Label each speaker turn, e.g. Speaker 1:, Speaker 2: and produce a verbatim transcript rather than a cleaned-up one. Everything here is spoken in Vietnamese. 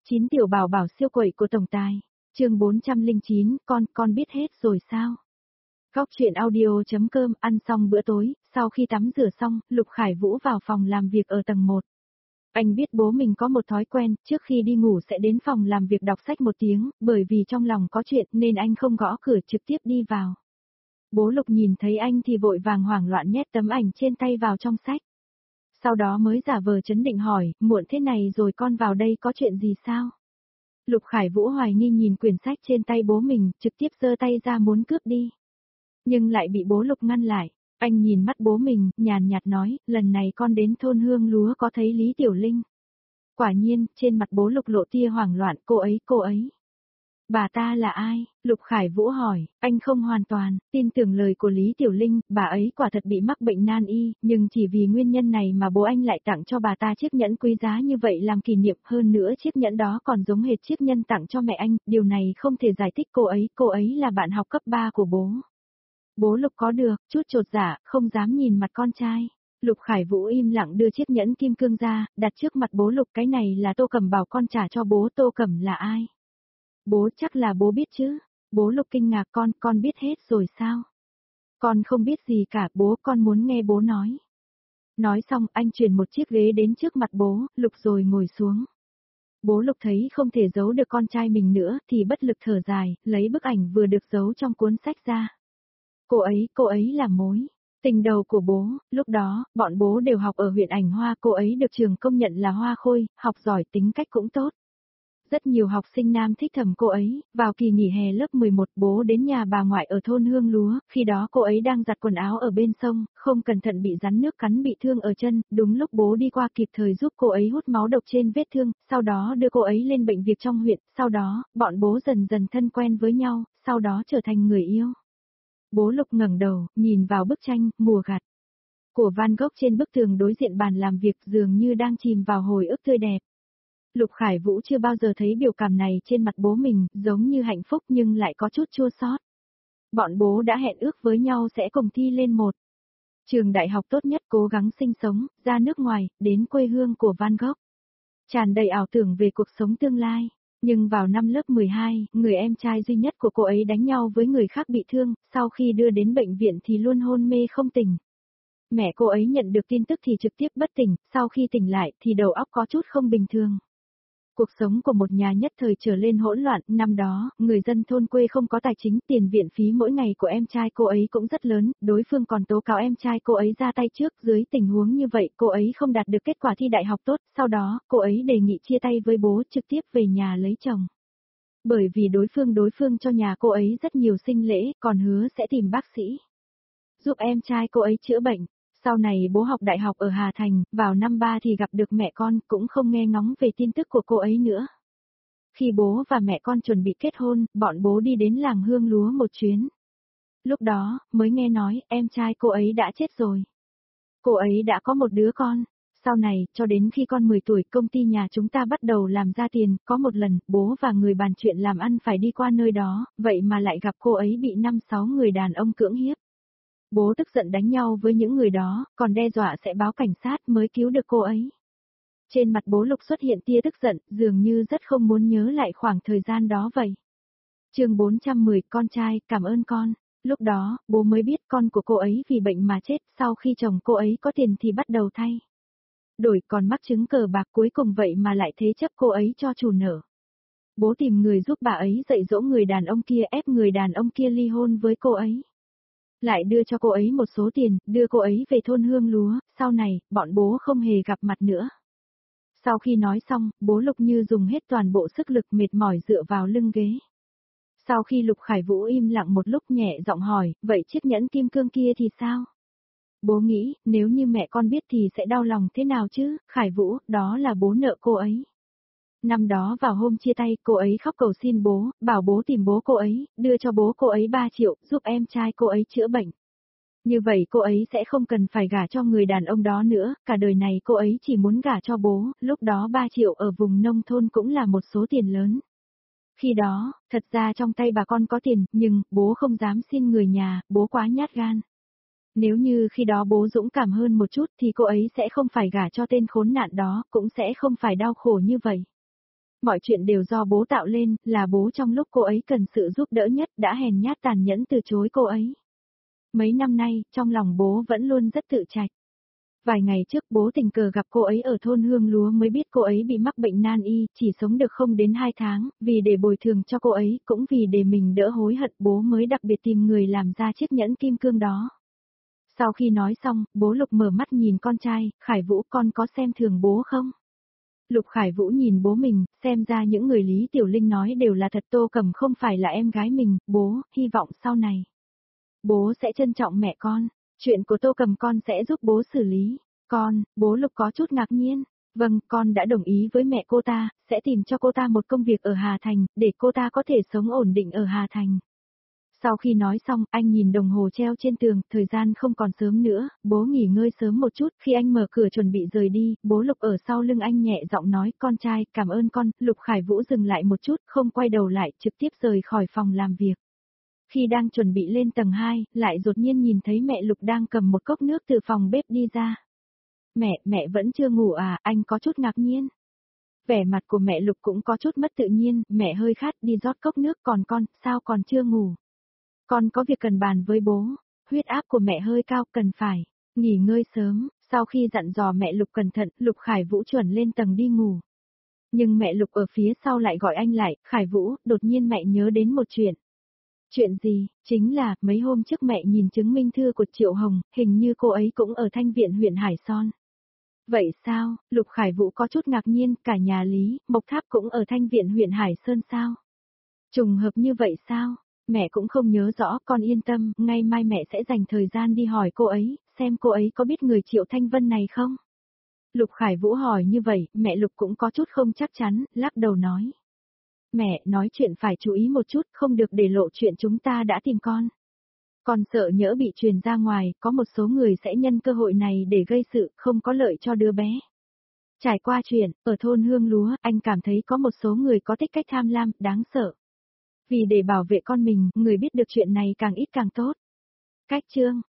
Speaker 1: Chín tiểu bảo bảo siêu quậy của tổng tài. Chương bốn trăm lẻ chín, con, con biết hết rồi sao? Góc truyện audio.com. Ăn xong bữa tối, sau khi tắm rửa xong, Lục Khải Vũ vào phòng làm việc ở tầng một. Anh biết bố mình có một thói quen, trước khi đi ngủ sẽ đến phòng làm việc đọc sách một tiếng, bởi vì trong lòng có chuyện nên anh không gõ cửa trực tiếp đi vào. Bố Lục nhìn thấy anh thì vội vàng hoảng loạn nhét tấm ảnh trên tay vào trong sách. Sau đó mới giả vờ trấn định hỏi, muộn thế này rồi con vào đây có chuyện gì sao? Lục Khải Vũ hoài nghi nhìn quyển sách trên tay bố mình, trực tiếp giơ tay ra muốn cướp đi. Nhưng lại bị bố Lục ngăn lại. Anh nhìn mắt bố mình, nhàn nhạt nói, lần này con đến thôn Hương Lúa có thấy Lý Tiểu Linh. Quả nhiên, trên mặt bố Lục lộ tia hoảng loạn, cô ấy, cô ấy. Bà ta là ai? Lục Khải Vũ hỏi, anh không hoàn toàn tin tưởng lời của Lý Tiểu Linh, bà ấy quả thật bị mắc bệnh nan y, nhưng chỉ vì nguyên nhân này mà bố anh lại tặng cho bà ta chiếc nhẫn quý giá như vậy làm kỷ niệm, hơn nữa chiếc nhẫn đó còn giống hệt chiếc nhẫn tặng cho mẹ anh, điều này không thể giải thích cô ấy, cô ấy là bạn học cấp ba của bố. Bố Lục có được, chút chột dạ, không dám nhìn mặt con trai. Lục Khải Vũ im lặng đưa chiếc nhẫn kim cương ra, đặt trước mặt bố Lục, cái này là Tô Cẩm bảo con trả cho bố. Tô Cẩm là ai? Bố chắc là bố biết chứ. Bố Lục kinh ngạc, con, con biết hết rồi sao? Con không biết gì cả, bố, con muốn nghe bố nói. Nói xong, anh chuyển một chiếc ghế đến trước mặt bố, Lục rồi ngồi xuống. Bố Lục thấy không thể giấu được con trai mình nữa, thì bất lực thở dài, lấy bức ảnh vừa được giấu trong cuốn sách ra. Cô ấy, cô ấy là mối tình đầu của bố, lúc đó, bọn bố đều học ở huyện Ảnh Hoa, cô ấy được trường công nhận là hoa khôi, học giỏi, tính cách cũng tốt. Rất nhiều học sinh nam thích thầm cô ấy, vào kỳ nghỉ hè lớp mười một bố đến nhà bà ngoại ở thôn Hương Lúa, khi đó cô ấy đang giặt quần áo ở bên sông, không cẩn thận bị rắn nước cắn bị thương ở chân, đúng lúc bố đi qua kịp thời giúp cô ấy hút máu độc trên vết thương, sau đó đưa cô ấy lên bệnh viện trong huyện, sau đó, bọn bố dần dần thân quen với nhau, sau đó trở thành người yêu. Bố Lục ngẩng đầu, nhìn vào bức tranh, mùa gặt của Van Gogh trên bức tường đối diện bàn làm việc dường như đang chìm vào hồi ức tươi đẹp. Lục Khải Vũ chưa bao giờ thấy biểu cảm này trên mặt bố mình, giống như hạnh phúc nhưng lại có chút chua xót. Bọn bố đã hẹn ước với nhau sẽ cùng thi lên một trường đại học tốt nhất, cố gắng sinh sống, ra nước ngoài, đến quê hương của Van Gogh. Tràn đầy ảo tưởng về cuộc sống tương lai. Nhưng vào năm lớp mười hai, người em trai duy nhất của cô ấy đánh nhau với người khác bị thương, sau khi đưa đến bệnh viện thì luôn hôn mê không tỉnh. Mẹ cô ấy nhận được tin tức thì trực tiếp bất tỉnh, sau khi tỉnh lại thì đầu óc có chút không bình thường. Cuộc sống của một nhà nhất thời trở lên hỗn loạn, năm đó, người dân thôn quê không có tài chính, tiền viện phí mỗi ngày của em trai cô ấy cũng rất lớn, đối phương còn tố cáo em trai cô ấy ra tay trước, dưới tình huống như vậy, cô ấy không đạt được kết quả thi đại học tốt, sau đó, cô ấy đề nghị chia tay với bố, trực tiếp về nhà lấy chồng. Bởi vì đối phương đối phương cho nhà cô ấy rất nhiều sinh lễ, còn hứa sẽ tìm bác sĩ giúp em trai cô ấy chữa bệnh. Sau này bố học đại học ở Hà Thành, vào năm ba thì gặp được mẹ con, cũng không nghe ngóng về tin tức của cô ấy nữa. Khi bố và mẹ con chuẩn bị kết hôn, bọn bố đi đến làng Hương Lúa một chuyến. Lúc đó, mới nghe nói, em trai cô ấy đã chết rồi. Cô ấy đã có một đứa con. Sau này, cho đến khi con mười tuổi, công ty nhà chúng ta bắt đầu làm ra tiền, có một lần, bố và người bàn chuyện làm ăn phải đi qua nơi đó, vậy mà lại gặp cô ấy bị năm sáu người đàn ông cưỡng hiếp. Bố tức giận đánh nhau với những người đó, còn đe dọa sẽ báo cảnh sát mới cứu được cô ấy. Trên mặt bố Lục xuất hiện tia tức giận, dường như rất không muốn nhớ lại khoảng thời gian đó vậy. Chương bốn trăm mười, con trai, cảm ơn con. Lúc đó, bố mới biết con của cô ấy vì bệnh mà chết, sau khi chồng cô ấy có tiền thì bắt đầu thay đổi, còn mắc chứng cờ bạc, cuối cùng vậy mà lại thế chấp cô ấy cho chủ nợ. Bố tìm người giúp bà ấy dạy dỗ người đàn ông kia, ép người đàn ông kia ly hôn với cô ấy. Lại đưa cho cô ấy một số tiền, đưa cô ấy về thôn Hương Lúa, sau này, bọn bố không hề gặp mặt nữa. Sau khi nói xong, bố Lục như dùng hết toàn bộ sức lực, mệt mỏi dựa vào lưng ghế. Sau khi Lục Khải Vũ im lặng một lúc nhẹ giọng hỏi, vậy chiếc nhẫn kim cương kia thì sao? Bố nghĩ, nếu như mẹ con biết thì sẽ đau lòng thế nào chứ, Khải Vũ, đó là bố nợ cô ấy. Năm đó vào hôm chia tay, cô ấy khóc cầu xin bố, bảo bố tìm bố cô ấy, đưa cho bố cô ấy ba triệu, giúp em trai cô ấy chữa bệnh. Như vậy cô ấy sẽ không cần phải gả cho người đàn ông đó nữa, cả đời này cô ấy chỉ muốn gả cho bố, lúc đó ba triệu ở vùng nông thôn cũng là một số tiền lớn. Khi đó, thật ra trong tay bà con có tiền, nhưng, bố không dám xin người nhà, bố quá nhát gan. Nếu như khi đó bố dũng cảm hơn một chút thì cô ấy sẽ không phải gả cho tên khốn nạn đó, cũng sẽ không phải đau khổ như vậy. Mọi chuyện đều do bố tạo lên, là bố trong lúc cô ấy cần sự giúp đỡ nhất đã hèn nhát tàn nhẫn từ chối cô ấy. Mấy năm nay, trong lòng bố vẫn luôn rất tự trách. Vài ngày trước bố tình cờ gặp cô ấy ở thôn Hương Lúa mới biết cô ấy bị mắc bệnh nan y, chỉ sống được không đến hai tháng, vì để bồi thường cho cô ấy, cũng vì để mình đỡ hối hận bố mới đặc biệt tìm người làm ra chiếc nhẫn kim cương đó. Sau khi nói xong, bố Lục mở mắt nhìn con trai, Khải Vũ con có xem thường bố không? Lục Khải Vũ nhìn bố mình, xem ra những người Lý Tiểu Linh nói đều là thật. Tô Cầm không phải là em gái mình, bố, hy vọng sau này. Bố sẽ trân trọng mẹ con, chuyện của Tô Cầm con sẽ giúp bố xử lý. Con, bố Lục có chút ngạc nhiên. Vâng, con đã đồng ý với mẹ cô ta, sẽ tìm cho cô ta một công việc ở Hà Thành, để cô ta có thể sống ổn định ở Hà Thành. Sau khi nói xong, anh nhìn đồng hồ treo trên tường, thời gian không còn sớm nữa, bố nghỉ ngơi sớm một chút. Khi anh mở cửa chuẩn bị rời đi, bố Lục ở sau lưng anh nhẹ giọng nói, con trai, cảm ơn con. Lục Khải Vũ dừng lại một chút, không quay đầu lại, trực tiếp rời khỏi phòng làm việc. Khi đang chuẩn bị lên tầng hai, lại đột nhiên nhìn thấy mẹ Lục đang cầm một cốc nước từ phòng bếp đi ra. Mẹ, mẹ vẫn chưa ngủ à, anh có chút ngạc nhiên. Vẻ mặt của mẹ Lục cũng có chút mất tự nhiên, mẹ hơi khát đi rót cốc nước, còn con, sao còn chưa ngủ? Con có việc cần bàn với bố, huyết áp của mẹ hơi cao, cần phải nghỉ ngơi sớm. Sau khi dặn dò mẹ Lục cẩn thận, Lục Khải Vũ chuẩn lên tầng đi ngủ. Nhưng mẹ Lục ở phía sau lại gọi anh lại, Khải Vũ, đột nhiên mẹ nhớ đến một chuyện. Chuyện gì? Chính là, mấy hôm trước mẹ nhìn chứng minh thư của Triệu Hồng, hình như cô ấy cũng ở Thanh Viện huyện Hải Son. Vậy sao? Lục Khải Vũ có chút ngạc nhiên, cả nhà Lý, Mộc Tháp cũng ở Thanh Viện huyện Hải Sơn sao? Trùng hợp như vậy sao? Mẹ cũng không nhớ rõ, con yên tâm, ngay mai mẹ sẽ dành thời gian đi hỏi cô ấy, xem cô ấy có biết người Triệu Thanh Vân này không? Lục Khải Vũ hỏi như vậy, mẹ Lục cũng có chút không chắc chắn, lắc đầu nói. Mẹ, nói chuyện phải chú ý một chút, không được để lộ chuyện chúng ta đã tìm con. Con sợ nhỡ bị truyền ra ngoài, có một số người sẽ nhân cơ hội này để gây sự, không có lợi cho đứa bé. Trải qua chuyện, ở thôn Hương Lúa, anh cảm thấy có một số người có tích cách tham lam, đáng sợ. Vì để bảo vệ con mình, người biết được chuyện này càng ít càng tốt. Cách chương